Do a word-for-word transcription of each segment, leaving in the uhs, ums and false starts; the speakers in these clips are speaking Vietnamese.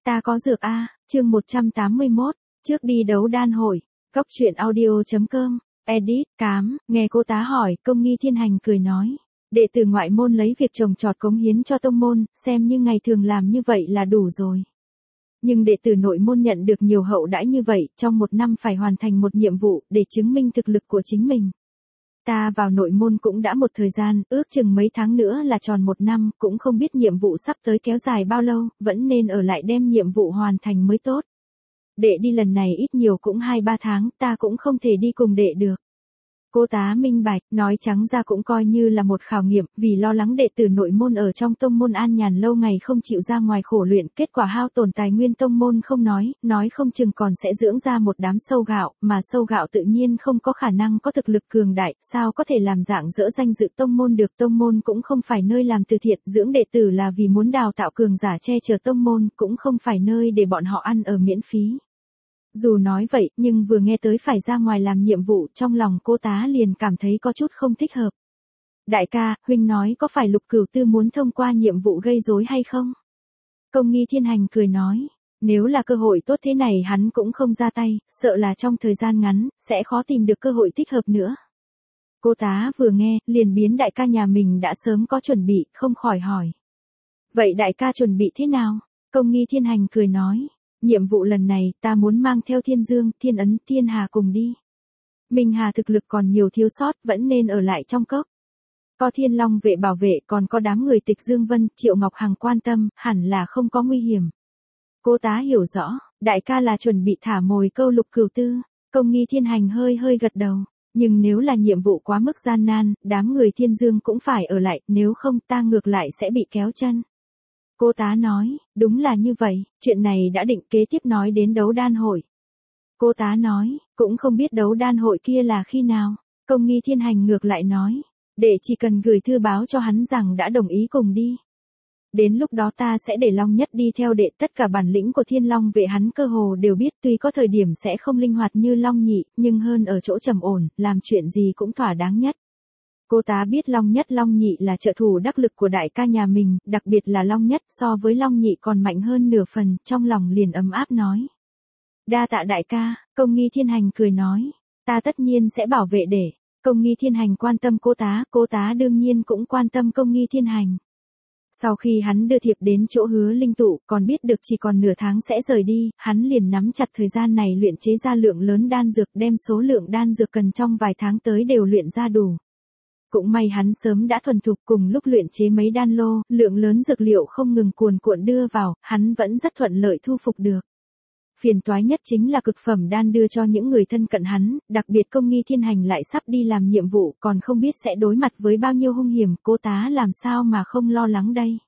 Ta có dược a, chương một trăm tám mươi mốt, trước đi đấu đan hội, cóc truyện audio.com, edit, cám, nghe cô tá hỏi, Công Nghi Thiên Hành cười nói. Đệ tử ngoại môn lấy việc trồng trọt cống hiến cho tông môn, xem như ngày thường làm như vậy là đủ rồi. Nhưng đệ tử nội môn nhận được nhiều hậu đãi như vậy, trong một năm phải hoàn thành một nhiệm vụ, để chứng minh thực lực của chính mình. Ta vào nội môn cũng đã một thời gian, ước chừng mấy tháng nữa là tròn một năm, cũng không biết nhiệm vụ sắp tới kéo dài bao lâu, vẫn nên ở lại đem nhiệm vụ hoàn thành mới tốt. Đệ đi lần này ít nhiều cũng hai ba tháng, ta cũng không thể đi cùng đệ được. Cô tá minh bạch, nói trắng ra cũng coi như là một khảo nghiệm, vì lo lắng đệ tử nội môn ở trong tông môn an nhàn lâu ngày không chịu ra ngoài khổ luyện, kết quả hao tổn tài nguyên tông môn không nói, nói không chừng còn sẽ dưỡng ra một đám sâu gạo, mà sâu gạo tự nhiên không có khả năng có thực lực cường đại, sao có thể làm dạng dỡ danh dự tông môn được. Tông môn cũng không phải nơi làm từ thiện, dưỡng đệ tử là vì muốn đào tạo cường giả che chở tông môn, cũng không phải nơi để bọn họ ăn ở miễn phí. Dù nói vậy, nhưng vừa nghe tới phải ra ngoài làm nhiệm vụ, trong lòng cô tá liền cảm thấy có chút không thích hợp. Đại ca, huynh nói có phải Lục Cửu Tư muốn thông qua nhiệm vụ gây rối hay không? Công Nghi Thiên Hành cười nói, nếu là cơ hội tốt thế này hắn cũng không ra tay, sợ là trong thời gian ngắn, sẽ khó tìm được cơ hội thích hợp nữa. Cô tá vừa nghe, liền biến đại ca nhà mình đã sớm có chuẩn bị, không khỏi hỏi. Vậy đại ca chuẩn bị thế nào? Công Nghi Thiên Hành cười nói. Nhiệm vụ lần này, ta muốn mang theo Thiên Dương, Thiên Ấn, Thiên Hà cùng đi. Minh Hà thực lực còn nhiều thiếu sót, vẫn nên ở lại trong cốc. Có Thiên Long vệ bảo vệ, còn có đám người Tịch Dương Vân, Triệu Ngọc Hằng quan tâm, hẳn là không có nguy hiểm. Cô tá hiểu rõ, đại ca là chuẩn bị thả mồi câu Lục Cửu Tư. Công Nghi Thiên Hành hơi hơi gật đầu. Nhưng nếu là nhiệm vụ quá mức gian nan, đám người Thiên Dương cũng phải ở lại, nếu không ta ngược lại sẽ bị kéo chân. Cô tá nói, đúng là như vậy, chuyện này đã định. Kế tiếp nói đến đấu đan hội. Cô tá nói, cũng không biết đấu đan hội kia là khi nào. Công Nghi Thiên Hành ngược lại nói, đệ chỉ cần gửi thư báo cho hắn rằng đã đồng ý cùng đi. Đến lúc đó ta sẽ để Long Nhất đi theo đệ, tất cả bản lĩnh của Thiên Long vệ hắn cơ hồ đều biết, tuy có thời điểm sẽ không linh hoạt như Long Nhị, nhưng hơn ở chỗ trầm ổn, làm chuyện gì cũng thỏa đáng nhất. Cô tá biết Long Nhất Long Nhị là trợ thủ đắc lực của đại ca nhà mình, đặc biệt là Long Nhất so với Long Nhị còn mạnh hơn nửa phần, trong lòng liền ấm áp nói. Đa tạ đại ca, Công Nghi Thiên Hành cười nói, ta tất nhiên sẽ bảo vệ để. Công Nghi Thiên Hành quan tâm cô tá, cô tá đương nhiên cũng quan tâm Công Nghi Thiên Hành. Sau khi hắn đưa thiệp đến chỗ Hứa Linh Tụ, còn biết được chỉ còn nửa tháng sẽ rời đi, hắn liền nắm chặt thời gian này luyện chế ra lượng lớn đan dược, đem số lượng đan dược cần trong vài tháng tới đều luyện ra đủ. Cũng may hắn sớm đã thuần thục, cùng lúc luyện chế mấy đan lô, lượng lớn dược liệu không ngừng cuồn cuộn đưa vào, hắn vẫn rất thuận lợi thu phục được. Phiền toái nhất chính là cực phẩm đan đưa cho những người thân cận hắn, đặc biệt Công Nghi Thiên Hành lại sắp đi làm nhiệm vụ, còn không biết sẽ đối mặt với bao nhiêu hung hiểm, cô tá làm sao mà không lo lắng đây.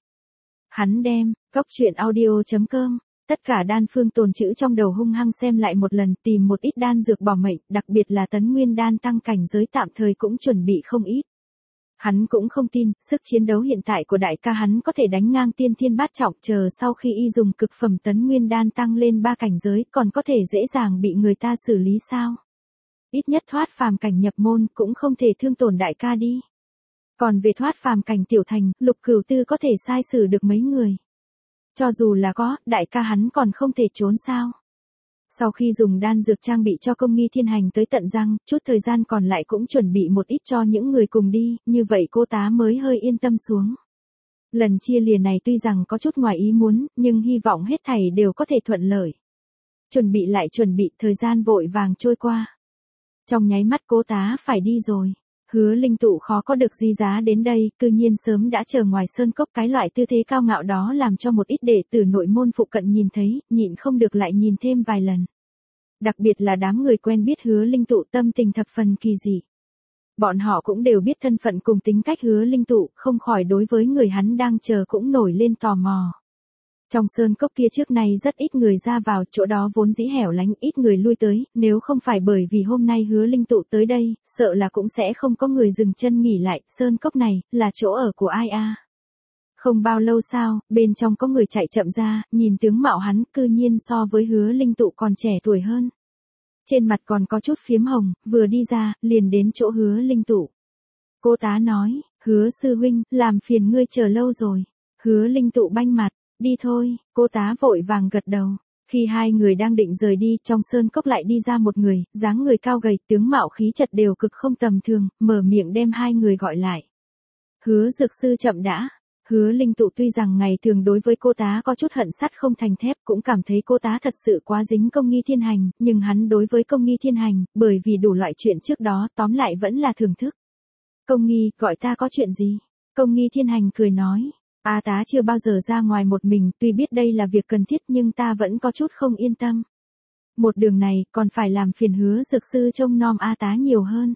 Hắn đem, cóc truyện audio.com, tất cả đan phương tồn trữ trong đầu hung hăng xem lại một lần, tìm một ít đan dược bảo mệnh, đặc biệt là tấn nguyên đan tăng cảnh giới tạm thời cũng chuẩn bị không ít. Hắn cũng không tin, sức chiến đấu hiện tại của đại ca hắn có thể đánh ngang tiên thiên bát trọng, chờ sau khi y dùng cực phẩm tấn nguyên đan tăng lên ba cảnh giới, còn có thể dễ dàng bị người ta xử lý sao? Ít nhất thoát phàm cảnh nhập môn cũng không thể thương tổn đại ca đi. Còn về thoát phàm cảnh tiểu thành, Lục Cửu Tư có thể sai xử được mấy người. Cho dù là có, đại ca hắn còn không thể trốn sao? Sau khi dùng đan dược trang bị cho Công Nghi Thiên Hành tới tận răng, chút thời gian còn lại cũng chuẩn bị một ít cho những người cùng đi, như vậy cô tá mới hơi yên tâm xuống. Lần chia lìa này tuy rằng có chút ngoài ý muốn, nhưng hy vọng hết thảy đều có thể thuận lợi. Chuẩn bị lại chuẩn bị, thời gian vội vàng trôi qua. Trong nháy mắt cô tá phải đi rồi. Hứa Linh Tụ khó có được di giá đến đây, cư nhiên sớm đã chờ ngoài sơn cốc, cái loại tư thế cao ngạo đó làm cho một ít đệ tử nội môn phụ cận nhìn thấy, nhịn không được lại nhìn thêm vài lần. Đặc biệt là đám người quen biết Hứa Linh Tụ, tâm tình thập phần kỳ dị. Bọn họ cũng đều biết thân phận cùng tính cách Hứa Linh Tụ, không khỏi đối với người hắn đang chờ cũng nổi lên tò mò. Trong sơn cốc kia trước nay rất ít người ra vào, chỗ đó vốn dĩ hẻo lánh, ít người lui tới, nếu không phải bởi vì hôm nay Hứa Linh Tụ tới đây, sợ là cũng sẽ không có người dừng chân nghỉ lại. Sơn cốc này, là chỗ ở của ai a? Không bao lâu sau, bên trong có người chạy chậm ra, nhìn tướng mạo hắn, cư nhiên so với Hứa Linh Tụ còn trẻ tuổi hơn. Trên mặt còn có chút phiếm hồng, vừa đi ra, liền đến chỗ Hứa Linh Tụ. Cô tá nói, Hứa sư huynh, làm phiền ngươi chờ lâu rồi. Hứa Linh Tụ banh mặt. Đi thôi, cô tá vội vàng gật đầu. Khi hai người đang định rời đi, trong sơn cốc lại đi ra một người, dáng người cao gầy, tướng mạo khí chất đều cực không tầm thường, mở miệng đem hai người gọi lại. Hứa dược sư chậm đã. Hứa Linh Tụ tuy rằng ngày thường đối với cô tá có chút hận sắt không thành thép, cũng cảm thấy cô tá thật sự quá dính Công Nghi Thiên Hành, nhưng hắn đối với Công Nghi Thiên Hành, bởi vì đủ loại chuyện trước đó tóm lại vẫn là thưởng thức. Công Nghi, gọi ta có chuyện gì? Công Nghi Thiên Hành cười nói. A tá chưa bao giờ ra ngoài một mình, tuy biết đây là việc cần thiết nhưng ta vẫn có chút không yên tâm. Một đường này còn phải làm phiền Hứa dược sư trông nom A tá nhiều hơn.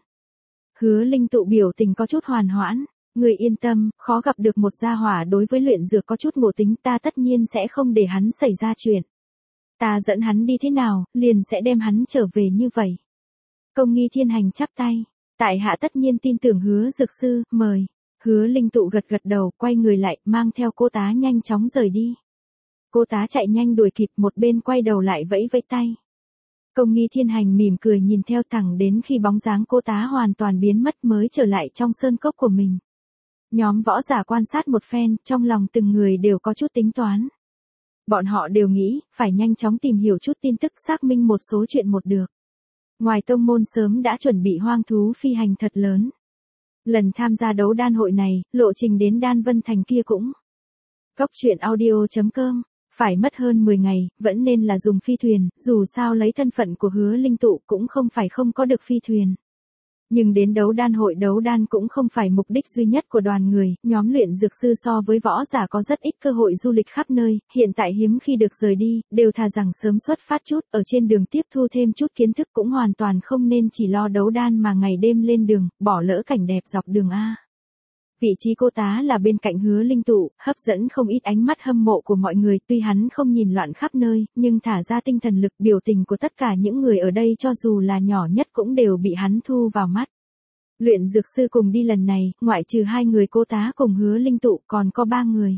Hứa Linh Tụ biểu tình có chút hoàn hoãn. Người yên tâm, khó gặp được một gia hỏa đối với luyện dược có chút ngộ tính, ta tất nhiên sẽ không để hắn xảy ra chuyện. Ta dẫn hắn đi thế nào, liền sẽ đem hắn trở về như vậy. Công Nghi Thiên Hành chắp tay. Tại hạ tất nhiên tin tưởng Hứa dược sư, mời. Hứa Linh Tụ gật gật đầu, quay người lại, mang theo cô tá nhanh chóng rời đi. Cô tá chạy nhanh đuổi kịp, một bên quay đầu lại vẫy vẫy tay. Công Nghi Thiên Hành mỉm cười nhìn theo thẳng đến khi bóng dáng cô tá hoàn toàn biến mất mới trở lại trong sơn cốc của mình. Nhóm võ giả quan sát một phen, trong lòng từng người đều có chút tính toán. Bọn họ đều nghĩ, phải nhanh chóng tìm hiểu chút tin tức xác minh một số chuyện một được. Ngoài tông môn sớm đã chuẩn bị hoang thú phi hành thật lớn. Lần tham gia đấu đan hội này, lộ trình đến Đan Vân Thành kia cũng. Cốc truyện audio chấm com, phải mất hơn mười ngày, vẫn nên là dùng phi thuyền, dù sao lấy thân phận của Hứa Linh Tụ cũng không phải không có được phi thuyền. Nhưng đến đấu đan hội đấu đan cũng không phải mục đích duy nhất của đoàn người, nhóm luyện dược sư so với võ giả có rất ít cơ hội du lịch khắp nơi, hiện tại hiếm khi được rời đi, đều thà rằng sớm xuất phát chút, ở trên đường tiếp thu thêm chút kiến thức cũng hoàn toàn không nên chỉ lo đấu đan mà ngày đêm lên đường, bỏ lỡ cảnh đẹp dọc đường A. Vị trí cô tá là bên cạnh Hứa Linh Tụ, hấp dẫn không ít ánh mắt hâm mộ của mọi người, tuy hắn không nhìn loạn khắp nơi, nhưng thả ra tinh thần lực, biểu tình của tất cả những người ở đây cho dù là nhỏ nhất cũng đều bị hắn thu vào mắt. Luyện dược sư cùng đi lần này, ngoại trừ hai người cô tá cùng Hứa Linh Tụ còn có ba người.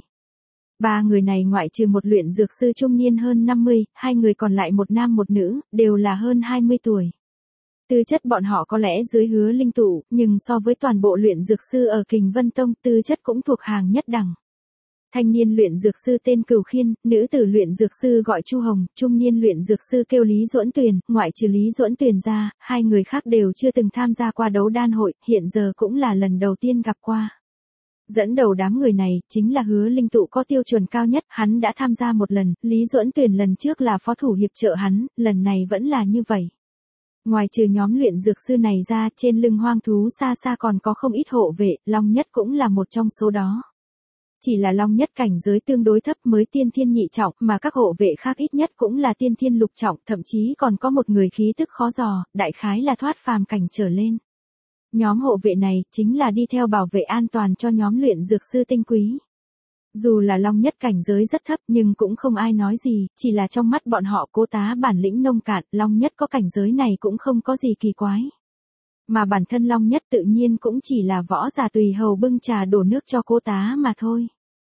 Ba người này ngoại trừ một luyện dược sư trung niên hơn năm mươi, hai người còn lại một nam một nữ, đều là hơn hai mươi tuổi. Tư chất bọn họ có lẽ dưới Hứa Linh Tụ, nhưng so với toàn bộ luyện dược sư ở Kình Vân Tông, tư chất cũng thuộc hàng nhất đẳng. Thanh niên luyện dược sư tên Cửu Khiên, nữ tử luyện dược sư gọi Chu Hồng, trung niên luyện dược sư kêu Lý Duẫn Tuyền, ngoại trừ Lý Duẫn Tuyền ra, hai người khác đều chưa từng tham gia qua đấu đan hội, hiện giờ cũng là lần đầu tiên gặp qua. Dẫn đầu đám người này, chính là Hứa Linh Tụ có tiêu chuẩn cao nhất, hắn đã tham gia một lần, Lý Duẫn Tuyền lần trước là phó thủ hiệp trợ hắn, lần này vẫn là như vậy. Ngoài trừ nhóm luyện dược sư này ra, trên lưng hoang thú xa xa còn có không ít hộ vệ, Long Nhất cũng là một trong số đó. Chỉ là Long Nhất cảnh giới tương đối thấp mới tiên thiên nhị trọng, mà các hộ vệ khác ít nhất cũng là tiên thiên lục trọng, thậm chí còn có một người khí tức khó dò, đại khái là thoát phàm cảnh trở lên. Nhóm hộ vệ này, chính là đi theo bảo vệ an toàn cho nhóm luyện dược sư tinh quý. Dù là Long Nhất cảnh giới rất thấp nhưng cũng không ai nói gì, chỉ là trong mắt bọn họ cô tá bản lĩnh nông cạn, Long Nhất có cảnh giới này cũng không có gì kỳ quái. Mà bản thân Long Nhất tự nhiên cũng chỉ là võ giả tùy hầu bưng trà đổ nước cho cô tá mà thôi.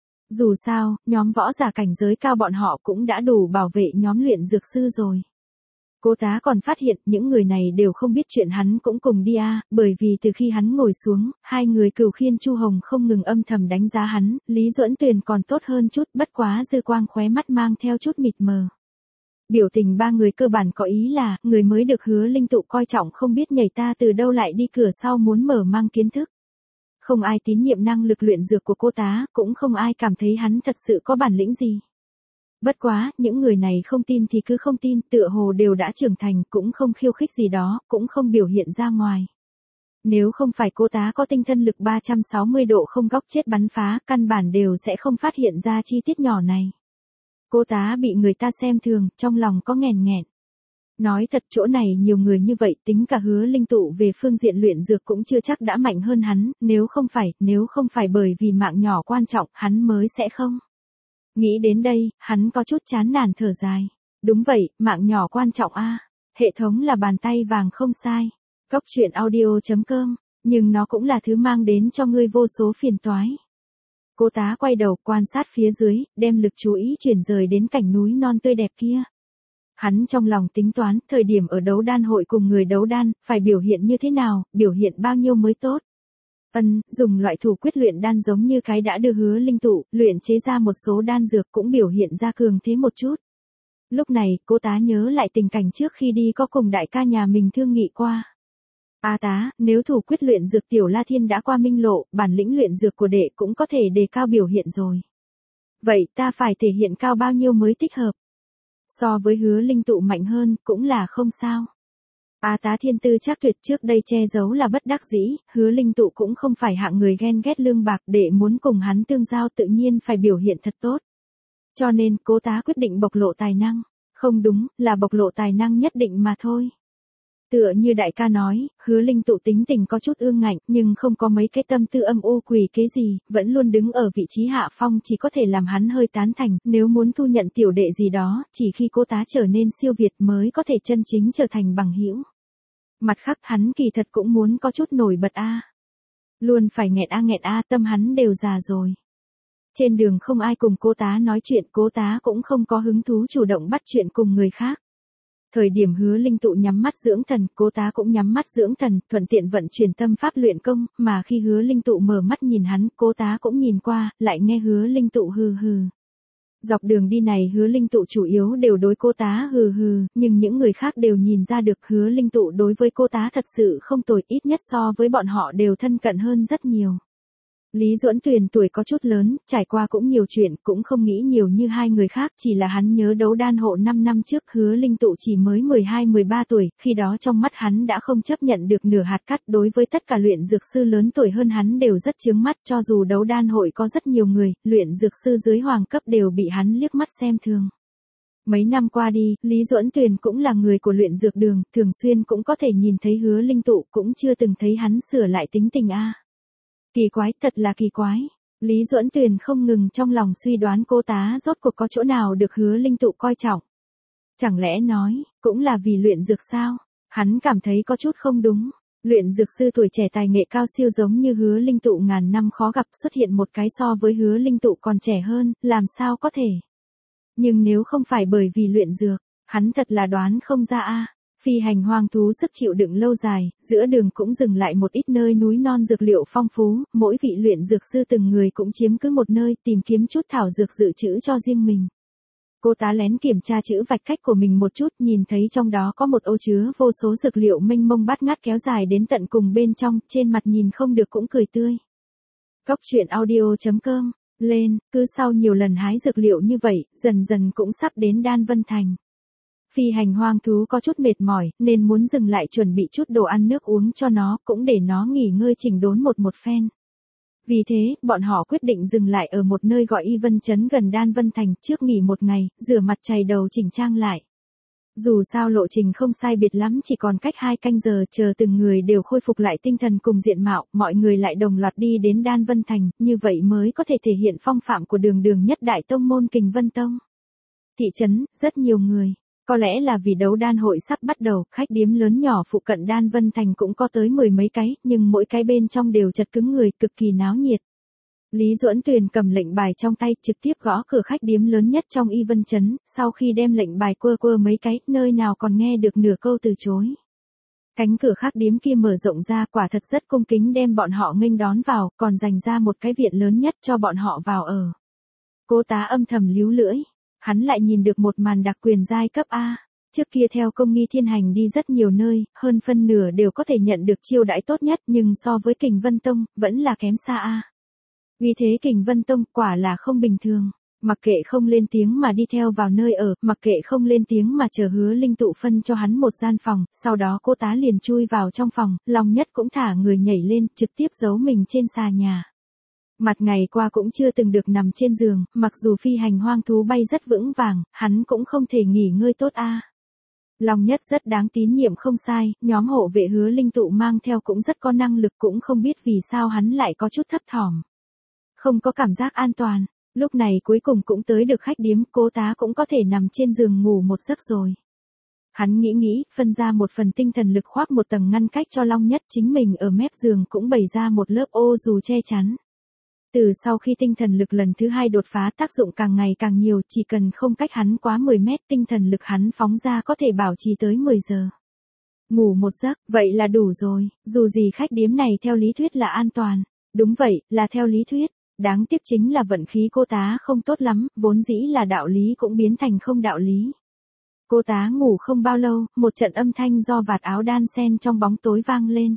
Dù sao, nhóm võ giả cảnh giới cao bọn họ cũng đã đủ bảo vệ nhóm luyện dược sư rồi. Cô tá còn phát hiện những người này đều không biết chuyện hắn cũng cùng đi a, bởi vì từ khi hắn ngồi xuống, hai người Cửu Khiên Chu Hồng không ngừng âm thầm đánh giá hắn, Lý Duẫn Tuyền còn tốt hơn chút, bất quá dư quang khóe mắt mang theo chút mịt mờ. Biểu tình ba người cơ bản có ý là, người mới được Hứa Linh Tụ coi trọng không biết nhảy ta từ đâu lại đi cửa sau muốn mở mang kiến thức. Không ai tín nhiệm năng lực luyện dược của cô tá, cũng không ai cảm thấy hắn thật sự có bản lĩnh gì. Bất quá, những người này không tin thì cứ không tin, tựa hồ đều đã trưởng thành, cũng không khiêu khích gì đó, cũng không biểu hiện ra ngoài. Nếu không phải cô tá có tinh thần lực ba trăm sáu mươi độ không góc chết bắn phá, căn bản đều sẽ không phát hiện ra chi tiết nhỏ này. Cô tá bị người ta xem thường, trong lòng có nghèn nghẹn. Nói thật chỗ này nhiều người như vậy, tính cả Hứa Linh Tụ về phương diện luyện dược cũng chưa chắc đã mạnh hơn hắn, nếu không phải, nếu không phải bởi vì mạng nhỏ quan trọng, hắn mới sẽ không. Nghĩ đến đây, hắn có chút chán nản thở dài. Đúng vậy, mạng nhỏ quan trọng a. Hệ thống là bàn tay vàng không sai. Cốc truyện audio chấm com, nhưng nó cũng là thứ mang đến cho ngươi vô số phiền toái. Cô tá quay đầu quan sát phía dưới, đem lực chú ý chuyển rời đến cảnh núi non tươi đẹp kia. Hắn trong lòng tính toán, thời điểm ở đấu đan hội cùng người đấu đan, phải biểu hiện như thế nào, biểu hiện bao nhiêu mới tốt. Ân, dùng loại thủ quyết luyện đan giống như cái đã đưa Hứa Linh Tụ, luyện chế ra một số đan dược cũng biểu hiện ra cường thế một chút. Lúc này, cô tá nhớ lại tình cảnh trước khi đi có cùng đại ca nhà mình thương nghị qua. A tá, nếu thủ quyết luyện dược Tiểu La Thiên đã qua minh lộ, bản lĩnh luyện dược của đệ cũng có thể đề cao biểu hiện rồi. Vậy ta phải thể hiện cao bao nhiêu mới thích hợp? So với Hứa Linh Tụ mạnh hơn, cũng là không sao. A tá thiên tư chắc tuyệt, trước đây che giấu là bất đắc dĩ, Hứa Linh Tụ cũng không phải hạng người ghen ghét lương bạc, để muốn cùng hắn tương giao tự nhiên phải biểu hiện thật tốt. Cho nên, cố tá quyết định bộc lộ tài năng. Không đúng, là bộc lộ tài năng nhất định mà thôi. Tựa như đại ca nói, Hứa Linh Tụ tính tình có chút ương ngạnh, nhưng không có mấy cái tâm tư âm u quỷ kế gì, vẫn luôn đứng ở vị trí hạ phong chỉ có thể làm hắn hơi tán thành, nếu muốn thu nhận tiểu đệ gì đó, chỉ khi cô tá trở nên siêu việt mới có thể chân chính trở thành bằng hữu. Mặt khác hắn kỳ thật cũng muốn có chút nổi bật a. Luôn phải nghẹn a nghẹn a, tâm hắn đều già rồi. Trên đường không ai cùng cô tá nói chuyện, cô tá cũng không có hứng thú chủ động bắt chuyện cùng người khác. Thời điểm Hứa Linh Tụ nhắm mắt dưỡng thần, cô tá cũng nhắm mắt dưỡng thần, thuận tiện vận chuyển tâm pháp luyện công, mà khi Hứa Linh Tụ mở mắt nhìn hắn, cô tá cũng nhìn qua, lại nghe Hứa Linh Tụ hừ hừ. Dọc đường đi này Hứa Linh Tụ chủ yếu đều đối cô tá hừ hừ, nhưng những người khác đều nhìn ra được Hứa Linh Tụ đối với cô tá thật sự không tồi, ít nhất so với bọn họ đều thân cận hơn rất nhiều. Lý Duẫn Tuyền tuổi có chút lớn, trải qua cũng nhiều chuyện, cũng không nghĩ nhiều như hai người khác, chỉ là hắn nhớ đấu đan hộ năm năm trước Hứa Linh Tụ chỉ mới mười hai mười ba tuổi, khi đó trong mắt hắn đã không chấp nhận được nửa hạt cát, đối với tất cả luyện dược sư lớn tuổi hơn hắn đều rất chướng mắt, cho dù đấu đan hội có rất nhiều người, luyện dược sư dưới hoàng cấp đều bị hắn liếc mắt xem thường. Mấy năm qua đi, Lý Duẫn Tuyền cũng là người của luyện dược đường, thường xuyên cũng có thể nhìn thấy Hứa Linh Tụ, cũng chưa từng thấy hắn sửa lại tính tình a. Kỳ quái, thật là kỳ quái. Lý Duẫn Tuyền không ngừng trong lòng suy đoán cô tá rốt cuộc có chỗ nào được Hứa Linh Tụ coi trọng. Chẳng lẽ nói, cũng là vì luyện dược sao? Hắn cảm thấy có chút không đúng. Luyện dược sư tuổi trẻ tài nghệ cao siêu giống như Hứa Linh Tụ ngàn năm khó gặp, xuất hiện một cái so với Hứa Linh Tụ còn trẻ hơn, làm sao có thể? Nhưng nếu không phải bởi vì luyện dược, hắn thật là đoán không ra a. Phi hành hoang thú sức chịu đựng lâu dài, giữa đường cũng dừng lại một ít nơi núi non dược liệu phong phú, mỗi vị luyện dược sư từng người cũng chiếm cứ một nơi, tìm kiếm chút thảo dược dự trữ cho riêng mình. Cô tá lén kiểm tra chữ vạch cách của mình một chút, nhìn thấy trong đó có một ô chứa vô số dược liệu mênh mông bát ngát kéo dài đến tận cùng bên trong, trên mặt nhìn không được cũng cười tươi. Cốc truyện audio chấm com, lên, cứ sau nhiều lần hái dược liệu như vậy, dần dần cũng sắp đến Đan Vân Thành. Phi hành hoang thú có chút mệt mỏi, nên muốn dừng lại chuẩn bị chút đồ ăn nước uống cho nó, cũng để nó nghỉ ngơi chỉnh đốn một một phen. Vì thế, bọn họ quyết định dừng lại ở một nơi gọi Y Vân Trấn gần Đan Vân Thành, trước nghỉ một ngày, rửa mặt chải đầu chỉnh trang lại. Dù sao lộ trình không sai biệt lắm, chỉ còn cách hai canh giờ, chờ từng người đều khôi phục lại tinh thần cùng diện mạo, mọi người lại đồng loạt đi đến Đan Vân Thành, như vậy mới có thể thể hiện phong phạm của đường đường nhất đại tông môn Kình Vân Tông. Thị trấn, rất nhiều người. Có lẽ là vì đấu đan hội sắp bắt đầu, khách điếm lớn nhỏ phụ cận Đan Vân Thành cũng có tới mười mấy cái, nhưng mỗi cái bên trong đều chật cứng người, cực kỳ náo nhiệt. Lý Duẫn Tuyền cầm lệnh bài trong tay, trực tiếp gõ cửa khách điếm lớn nhất trong Y Vân Trấn, sau khi đem lệnh bài quơ quơ mấy cái, nơi nào còn nghe được nửa câu từ chối. Cánh cửa khách điếm kia mở rộng ra, quả thật rất cung kính đem bọn họ nghênh đón vào, còn dành ra một cái viện lớn nhất cho bọn họ vào ở. Cô tá âm thầm líu lưỡi. Hắn lại nhìn được một màn đặc quyền giai cấp A. Trước kia theo công nghi thiên hành đi rất nhiều nơi, hơn phân nửa đều có thể nhận được chiêu đãi tốt nhất, nhưng so với Kình Vân Tông, vẫn là kém xa A. Vì thế Kình Vân Tông quả là không bình thường. Mặc kệ không lên tiếng mà đi theo vào nơi ở, mặc kệ không lên tiếng mà chờ Hứa Linh Tụ phân cho hắn một gian phòng, sau đó cô tá liền chui vào trong phòng, Long Nhất cũng thả người nhảy lên, trực tiếp giấu mình trên xà nhà. Mặt ngày qua cũng chưa từng được nằm trên giường, mặc dù phi hành hoang thú bay rất vững vàng, hắn cũng không thể nghỉ ngơi tốt a. Long Nhất rất đáng tín nhiệm không sai, nhóm hộ vệ Hứa Linh Tụ mang theo cũng rất có năng lực, cũng không biết vì sao hắn lại có chút thấp thỏm. Không có cảm giác an toàn, lúc này cuối cùng cũng tới được khách điếm, cô tá cũng có thể nằm trên giường ngủ một giấc rồi. Hắn nghĩ nghĩ, phân ra một phần tinh thần lực khoác một tầng ngăn cách cho Long Nhất, chính mình ở mép giường cũng bày ra một lớp ô dù che chắn. Từ sau khi tinh thần lực lần thứ hai đột phá, tác dụng càng ngày càng nhiều, chỉ cần không cách hắn quá mười mét, tinh thần lực hắn phóng ra có thể bảo trì tới mười giờ. Ngủ một giấc, vậy là đủ rồi, dù gì khách điếm này theo lý thuyết là an toàn. Đúng vậy, là theo lý thuyết. Đáng tiếc chính là vận khí cô tá không tốt lắm, vốn dĩ là đạo lý cũng biến thành không đạo lý. Cô tá ngủ không bao lâu, một trận âm thanh do vạt áo đan sen trong bóng tối vang lên.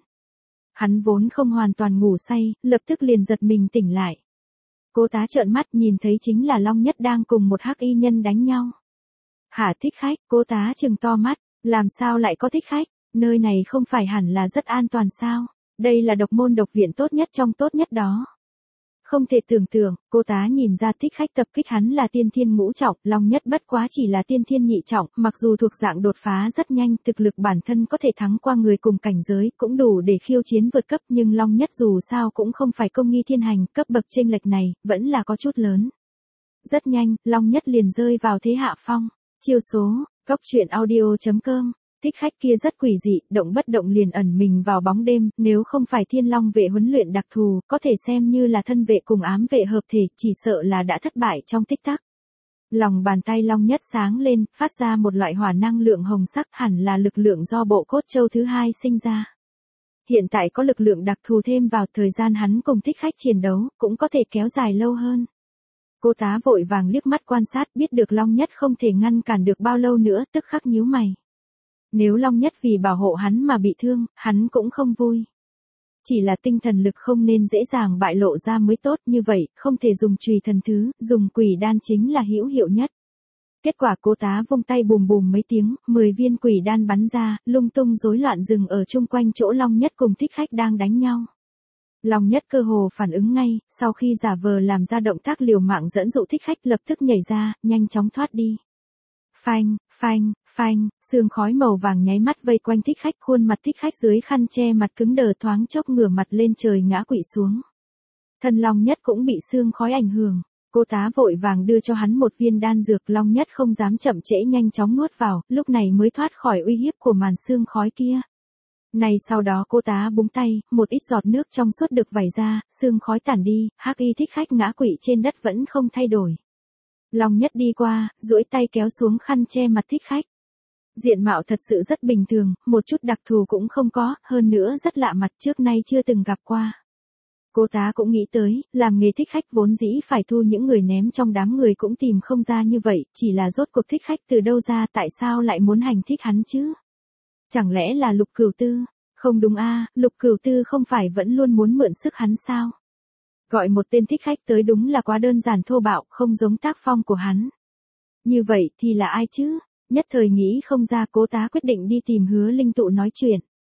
Hắn vốn không hoàn toàn ngủ say, lập tức liền giật mình tỉnh lại. Cô tá trợn mắt nhìn thấy chính là Long Nhất đang cùng một hắc y nhân đánh nhau. Hả, thích khách? Cô tá trừng to mắt, làm sao lại có thích khách? Nơi này không phải hẳn là rất an toàn sao? Đây là độc môn độc viện tốt nhất trong tốt nhất đó. Không thể tưởng tượng, cô tá nhìn ra thích khách tập kích hắn là tiên thiên ngũ trọng, Long Nhất bất quá chỉ là tiên thiên nhị trọng, mặc dù thuộc dạng đột phá rất nhanh, thực lực bản thân có thể thắng qua người cùng cảnh giới, cũng đủ để khiêu chiến vượt cấp, nhưng Long Nhất dù sao cũng không phải công nghi thiên hành, cấp bậc chênh lệch này, vẫn là có chút lớn. Rất nhanh, Long Nhất liền rơi vào thế hạ phong. Chiêu số, cốc truyện audio chấm com. Thích khách kia rất quỷ dị, động bất động liền ẩn mình vào bóng đêm, nếu không phải thiên long vệ huấn luyện đặc thù, có thể xem như là thân vệ cùng ám vệ hợp thể, chỉ sợ là đã thất bại trong tích tắc. Lòng bàn tay Long Nhất sáng lên, phát ra một loại hỏa năng lượng hồng sắc, hẳn là lực lượng do bộ cốt châu thứ hai sinh ra. Hiện tại có lực lượng đặc thù thêm vào, thời gian hắn cùng thích khách chiến đấu, cũng có thể kéo dài lâu hơn. Cô tá vội vàng liếc mắt quan sát, biết được Long Nhất không thể ngăn cản được bao lâu nữa, tức khắc nhíu mày. Nếu Long Nhất vì bảo hộ hắn mà bị thương, hắn cũng không vui. Chỉ là tinh thần lực không nên dễ dàng bại lộ ra mới tốt, như vậy, không thể dùng chùy thần thứ, dùng quỷ đan chính là hữu hiệu nhất. Kết quả cô tá vung tay bùm bùm mấy tiếng, mười viên quỷ đan bắn ra, lung tung rối loạn rừng ở chung quanh chỗ Long Nhất cùng thích khách đang đánh nhau. Long Nhất cơ hồ phản ứng ngay, sau khi giả vờ làm ra động tác liều mạng dẫn dụ thích khách lập tức nhảy ra, nhanh chóng thoát đi. Phanh, phanh, phanh, sương khói màu vàng nháy mắt vây quanh thích khách, khuôn mặt thích khách dưới khăn che mặt cứng đờ thoáng chốc ngửa mặt lên trời ngã quỵ xuống. Thân Long Nhất cũng bị sương khói ảnh hưởng, cô tá vội vàng đưa cho hắn một viên đan dược, Long Nhất không dám chậm trễ nhanh chóng nuốt vào, lúc này mới thoát khỏi uy hiếp của màn sương khói kia. Này sau đó cô tá búng tay, một ít giọt nước trong suốt được vẩy ra, sương khói tản đi, hắc y thích khách ngã quỵ trên đất vẫn không thay đổi. Long Nhất đi qua, duỗi tay kéo xuống khăn che mặt thích khách. Diện mạo thật sự rất bình thường, một chút đặc thù cũng không có, hơn nữa rất lạ mặt, trước nay chưa từng gặp qua. Cô tá cũng nghĩ tới, làm nghề thích khách vốn dĩ phải thu những người ném trong đám người cũng tìm không ra như vậy, chỉ là rốt cuộc thích khách từ đâu ra, tại sao lại muốn hành thích hắn chứ? Chẳng lẽ là Lục Cửu Tư? Không đúng a, Lục Cửu Tư không phải vẫn luôn muốn mượn sức hắn sao? Gọi một tên thích khách tới đúng là quá đơn giản thô bạo, không giống tác phong của hắn. Như vậy thì là ai chứ? Nhất thời nghĩ không ra, cố tá quyết định đi tìm Hứa Linh Tụ nói chuyện.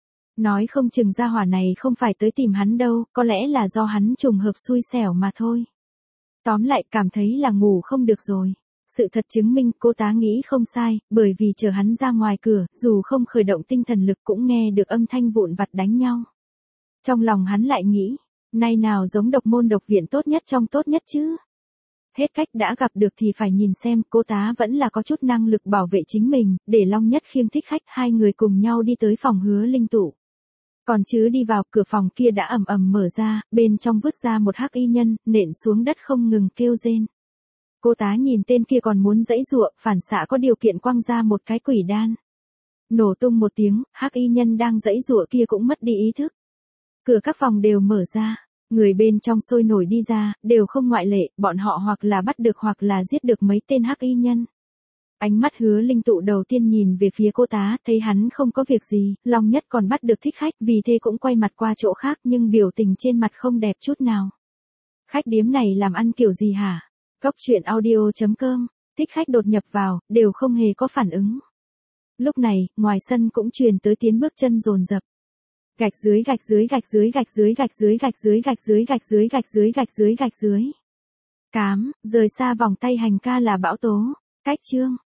Nói không chừng gia hỏa này không phải tới tìm hắn đâu, có lẽ là do hắn trùng hợp xui xẻo mà thôi. Tóm lại cảm thấy là ngủ không được rồi. Sự thật chứng minh cô tá nghĩ không sai, bởi vì chờ hắn ra ngoài cửa, dù không khởi động tinh thần lực cũng nghe được âm thanh vụn vặt đánh nhau. Trong lòng hắn lại nghĩ, nay nào giống độc môn độc viện tốt nhất trong tốt nhất chứ. Hết cách đã gặp được thì phải nhìn xem, cô tá vẫn là có chút năng lực bảo vệ chính mình, để Long Nhất khiêng thích khách, hai người cùng nhau đi tới phòng Hứa Linh Tụ. Còn chứ đi vào, cửa phòng kia đã ầm ầm mở ra, bên trong vứt ra một hắc y nhân, nện xuống đất không ngừng kêu rên. Cô tá nhìn tên kia còn muốn giãy giụa, phản xạ có điều kiện quăng ra một cái quỷ đan. Nổ tung một tiếng, hắc y nhân đang giãy giụa kia cũng mất đi ý thức. Cửa các phòng đều mở ra, người bên trong sôi nổi đi ra, đều không ngoại lệ, bọn họ hoặc là bắt được hoặc là giết được mấy tên hắc y nhân. Ánh mắt Hứa Linh Tụ đầu tiên nhìn về phía cô tá, thấy hắn không có việc gì, Long Nhất còn bắt được thích khách, vì thế cũng quay mặt qua chỗ khác, nhưng biểu tình trên mặt không đẹp chút nào. Khách điếm này làm ăn kiểu gì hả? Cốc truyện audio chấm com, thích khách đột nhập vào, đều không hề có phản ứng. Lúc này, ngoài sân cũng truyền tới tiếng bước chân dồn dập. Gạch dưới gạch dưới gạch dưới gạch dưới gạch dưới gạch dưới gạch dưới gạch dưới gạch dưới gạch dưới gạch dưới. Cám, rời xa vòng tay hành ca là bão tố. Cách chương